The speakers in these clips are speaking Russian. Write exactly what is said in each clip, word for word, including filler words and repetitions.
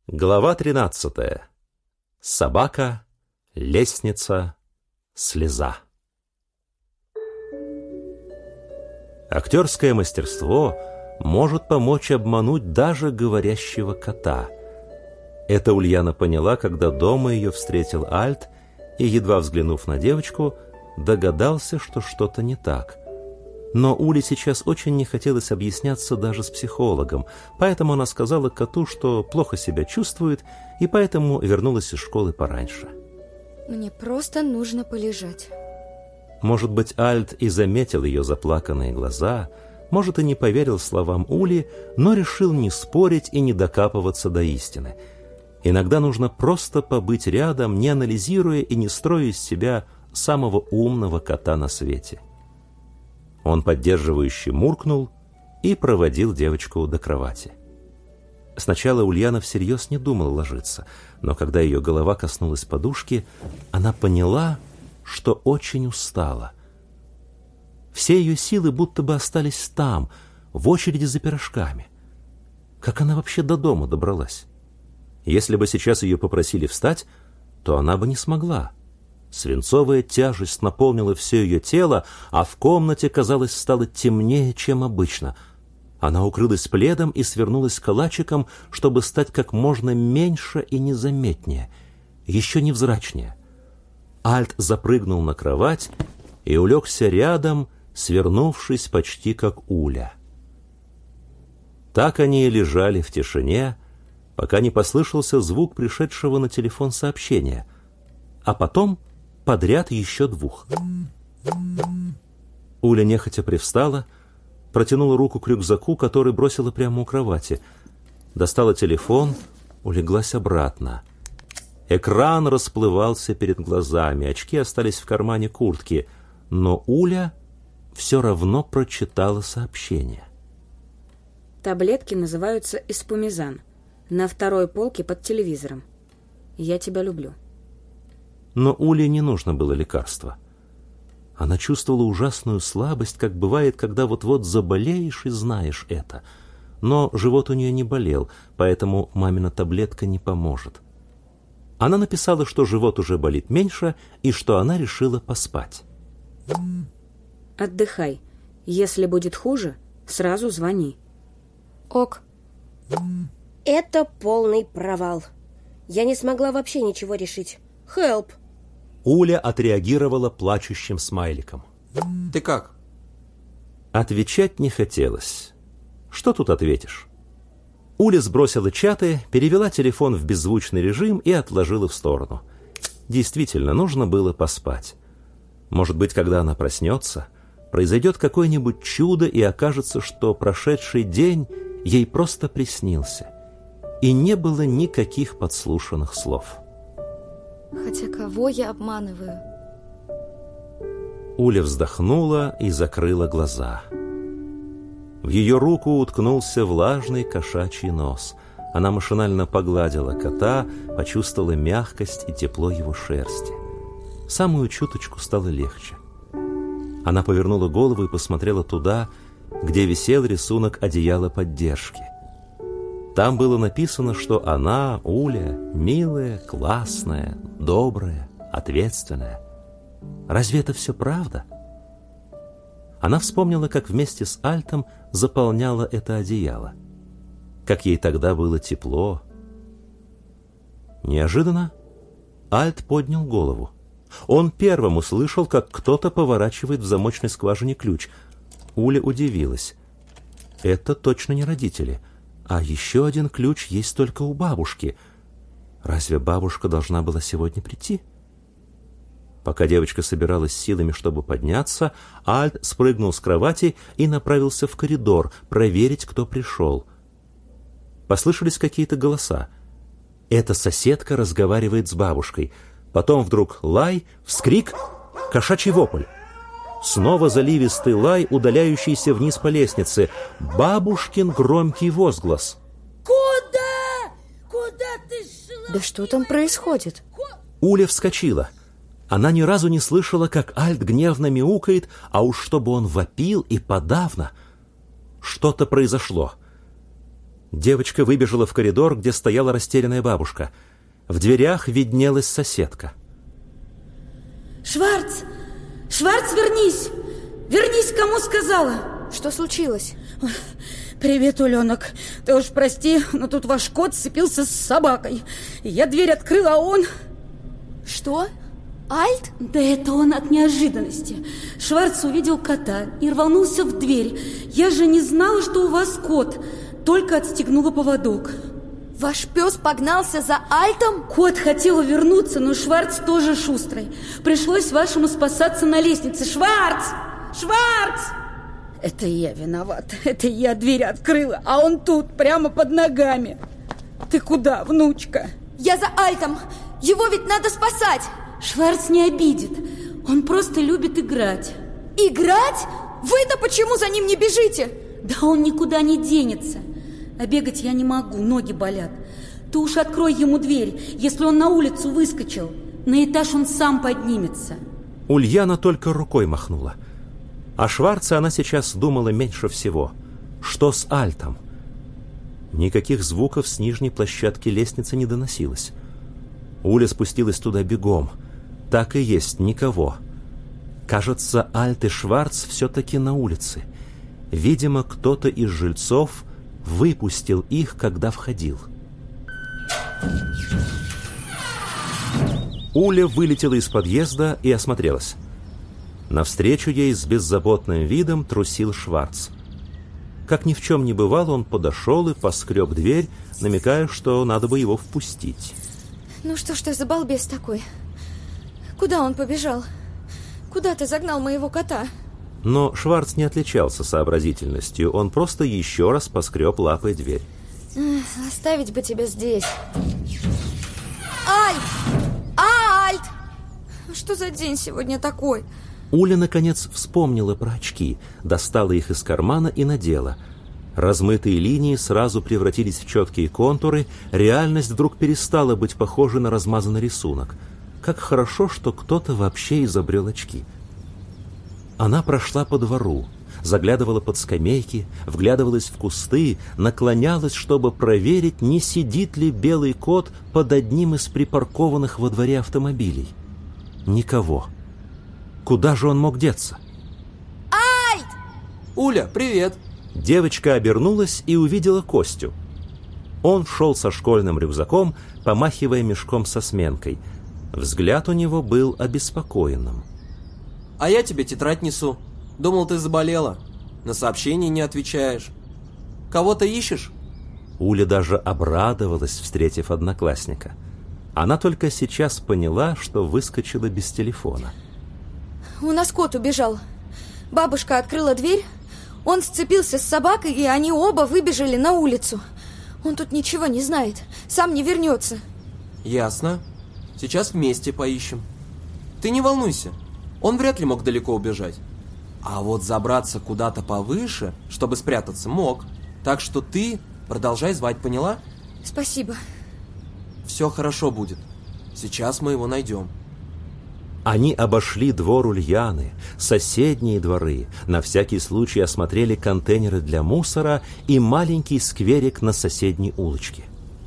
Глава тринадцатая. Собака, лестница, слеза. Актерское мастерство может помочь обмануть даже говорящего кота. Это Ульяна поняла, когда дома ее встретил Альт и, едва взглянув на девочку, догадался, что что-то не так. Но Уле сейчас очень не хотелось объясняться даже с психологом, поэтому она сказала коту, что плохо себя чувствует, и поэтому вернулась из школы пораньше. Мне просто нужно полежать. Может быть, Альт и заметил ее заплаканные глаза, может, и не поверил словам Ули, но решил не спорить и не докапываться до истины. Иногда нужно просто побыть рядом, не анализируя и не строя из себя самого умного кота на свете. Он поддерживающе муркнул и проводил девочку до кровати. Сначала Ульяна всерьез не думала ложиться, но когда ее голова коснулась подушки, она поняла, что очень устала. Все ее силы будто бы остались там, в очереди за пирожками. Как она вообще до дома добралась? Если бы сейчас ее попросили встать, то она бы не смогла. Свинцовая тяжесть наполнила все ее тело, а в комнате, казалось, стало темнее, чем обычно. Она укрылась пледом и свернулась калачиком, чтобы стать как можно меньше и незаметнее, еще невзрачнее. Альт запрыгнул на кровать и улегся рядом, свернувшись почти как Уля. Так они и лежали в тишине, пока не послышался звук пришедшего на телефон сообщения, а потом подряд еще двух. Уля нехотя привстала, протянула руку к рюкзаку, который бросила прямо у кровати, достала телефон, улеглась обратно. Экран расплывался перед глазами, очки остались в кармане куртки, но Уля все равно прочитала сообщение. Таблетки называются эспумизан. На второй полке под телевизором. Я тебя люблю. Но Уле не нужно было лекарства. Она чувствовала ужасную слабость, как бывает, когда вот-вот заболеешь и знаешь это. Но живот у нее не болел, поэтому мамина таблетка не поможет. Она написала, что живот уже болит меньше и что она решила поспать. Отдыхай. Если будет хуже, сразу звони. Ок. Это полный провал. Я не смогла вообще ничего решить. Help! Уля отреагировала плачущим смайликом. Ты как? Отвечать не хотелось. Что тут ответишь? Уля сбросила чаты, перевела телефон в беззвучный режим и отложила в сторону. Действительно, нужно было поспать. Может быть, когда она проснется, произойдет какое-нибудь чудо и окажется, что прошедший день ей просто приснился. И не было никаких подслушанных слов. Хотя кого я обманываю? Уля вздохнула и закрыла глаза. В ее руку уткнулся влажный кошачий нос. Она машинально погладила кота, почувствовала мягкость и тепло его шерсти. Самую чуточку стало легче. Она повернула голову и посмотрела туда, где висел рисунок одеяла поддержки. Там было написано, что она, Уля, милая, классная, добрая, ответственная. Разве это все правда? Она вспомнила, как вместе с Альтом заполняла это одеяло. Как ей тогда было тепло. Неожиданно Альт поднял голову. Он первым услышал, как кто-то поворачивает в замочной скважине ключ. Уля удивилась. Это точно не родители. А еще один ключ есть только у бабушки. Разве бабушка должна была сегодня прийти? Пока девочка собиралась силами, чтобы подняться, Альт спрыгнул с кровати и направился в коридор проверить, кто пришел. Послышались какие-то голоса. Эта соседка разговаривает с бабушкой. Потом вдруг лай, вскрик, кошачий вопль. Снова заливистый лай, удаляющийся вниз по лестнице. Бабушкин громкий возглас. Куда? Куда ты шла? Да что там происходит? Уля вскочила. Она ни разу не слышала, как Альт гневно мяукает, а уж чтобы он вопил и подавно. Что-то произошло. Девочка выбежала в коридор, где стояла растерянная бабушка. В дверях виднелась соседка. Шварц! Шварц, вернись! Вернись, кому сказала! Что случилось? Привет, Уленок. Ты уж прости, но тут ваш кот сцепился с собакой. Я дверь открыла, а он... Что? Альт? Да это он от неожиданности. Шварц увидел кота и рванулся в дверь. Я же не знала, что у вас кот. Только отстегнула поводок. Ваш пес погнался за Альтом? Кот хотел вернуться, но Шварц тоже шустрый. Пришлось вашему спасаться на лестнице. Шварц! Шварц! Это я виновата. Это я дверь открыла, а он тут, прямо под ногами. Ты куда, внучка? Я за Альтом. Его ведь надо спасать. Шварц не обидит. Он просто любит играть. Играть? Вы-то почему за ним не бежите? Да он никуда не денется. А бегать я не могу, ноги болят. Ты уж открой ему дверь, если он на улицу выскочил. На этаж он сам поднимется. Ульяна только рукой махнула. О Шварце она сейчас думала меньше всего. Что с Альтом? Никаких звуков с нижней площадки лестницы не доносилось. Уля спустилась туда бегом. Так и есть, никого. Кажется, Альт и Шварц все-таки на улице. Видимо, кто-то из жильцов выпустил их, когда входил. Уля вылетела из подъезда и осмотрелась. Навстречу ей с беззаботным видом трусил Шварц. Как ни в чем не бывало, он подошел и поскреб дверь, намекая, что надо бы его впустить. Ну что ж ты за балбес такой? Куда он побежал? Куда ты загнал моего кота? Но Шварц не отличался сообразительностью, он просто еще раз поскреб лапой дверь. Эх, оставить бы тебя здесь. Альт! Альт! Что за день сегодня такой? Уля, наконец, вспомнила про очки, достала их из кармана и надела. Размытые линии сразу превратились в четкие контуры, реальность вдруг перестала быть похожей на размазанный рисунок. Как хорошо, что кто-то вообще изобрел очки. Она прошла по двору, заглядывала под скамейки, вглядывалась в кусты, наклонялась, чтобы проверить, не сидит ли белый кот под одним из припаркованных во дворе автомобилей. Никого. Куда же он мог деться? Альт! Уля, привет! Девочка обернулась и увидела Костю. Он шел со школьным рюкзаком, помахивая мешком со сменкой. Взгляд у него был обеспокоенным. А я тебе тетрадь несу. Думал, ты заболела. На сообщения не отвечаешь. Кого-то ищешь? Уля даже обрадовалась, встретив одноклассника. Она только сейчас поняла, что выскочила без телефона. У нас кот убежал. Бабушка открыла дверь, он сцепился с собакой, и они оба выбежали на улицу. Он тут ничего не знает, сам не вернется. Ясно. Сейчас вместе поищем. Ты не волнуйся, он вряд ли мог далеко убежать. А вот забраться куда-то повыше, чтобы спрятаться, мог. Так что ты продолжай звать, поняла? Спасибо. Все хорошо будет. Сейчас мы его найдем. Они обошли двор Ульяны, соседние дворы, на всякий случай осмотрели контейнеры для мусора и маленький скверик на соседней улочке.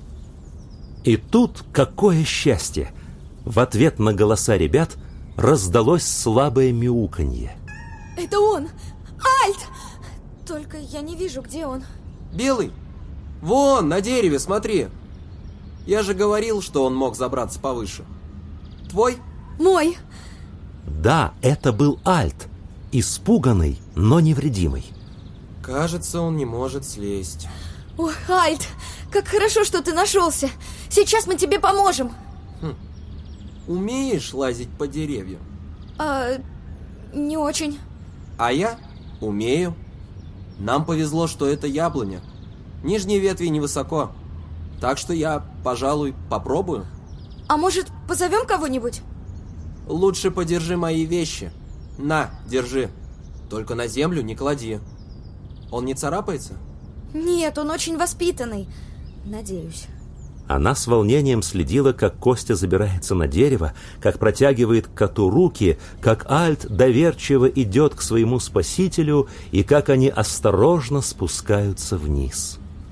И тут какое счастье! В ответ на голоса ребят раздалось слабое мяуканье. Это он! Альт! Только я не вижу, где он. Белый! Вон, на дереве, смотри! Я же говорил, что он мог забраться повыше. Твой? Мой! Да, это был Альт, испуганный, но невредимый. Кажется, он не может слезть. Ох, Альт, как хорошо, что ты нашелся. Сейчас мы тебе поможем. Хм. Умеешь лазить по деревьям? А, не очень. А я умею. Нам повезло, что это яблоня. Нижние ветви невысоко. Так что я, пожалуй, попробую. А может, позовем кого-нибудь? Лучше подержи мои вещи. На, держи. Только на землю не клади. Он не царапается? Нет, он очень воспитанный. Надеюсь. Она с волнением следила, как Костя забирается на дерево, как протягивает к коту руки, как Альт доверчиво идет к своему спасителю и как они осторожно спускаются вниз.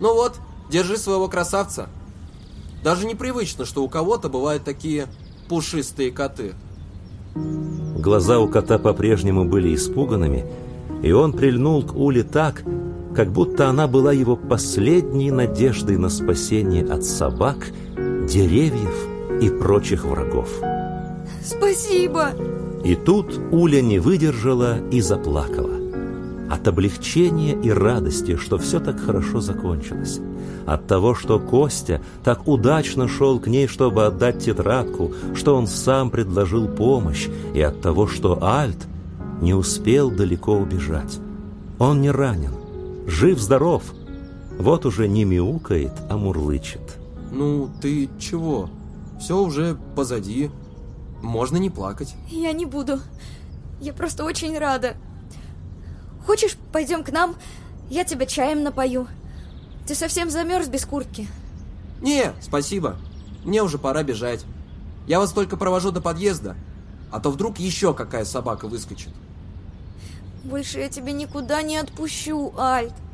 Ну вот, держи своего красавца. Даже непривычно, что у кого-то бывают такие пушистые коты. Глаза у кота по-прежнему были испуганными, и он прильнул к Уле так, как будто она была его последней надеждой на спасение от собак, деревьев и прочих врагов. Спасибо! И тут Уля не выдержала и заплакала. От облегчения и радости, что все так хорошо закончилось. От того, что Костя так удачно шел к ней, чтобы отдать тетрадку, что он сам предложил помощь, и от того, что Альт не успел далеко убежать. Он не ранен, жив-здоров, вот уже не мяукает, а мурлычет. Ну, ты чего? Все уже позади. Можно не плакать. Я не буду. Я просто очень рада. Хочешь, пойдем к нам? Я тебя чаем напою. Ты совсем замерз без куртки. Не, спасибо. Мне уже пора бежать. Я вас только провожу до подъезда, а то вдруг еще какая собака выскочит. Больше я тебя никуда не отпущу, Альт.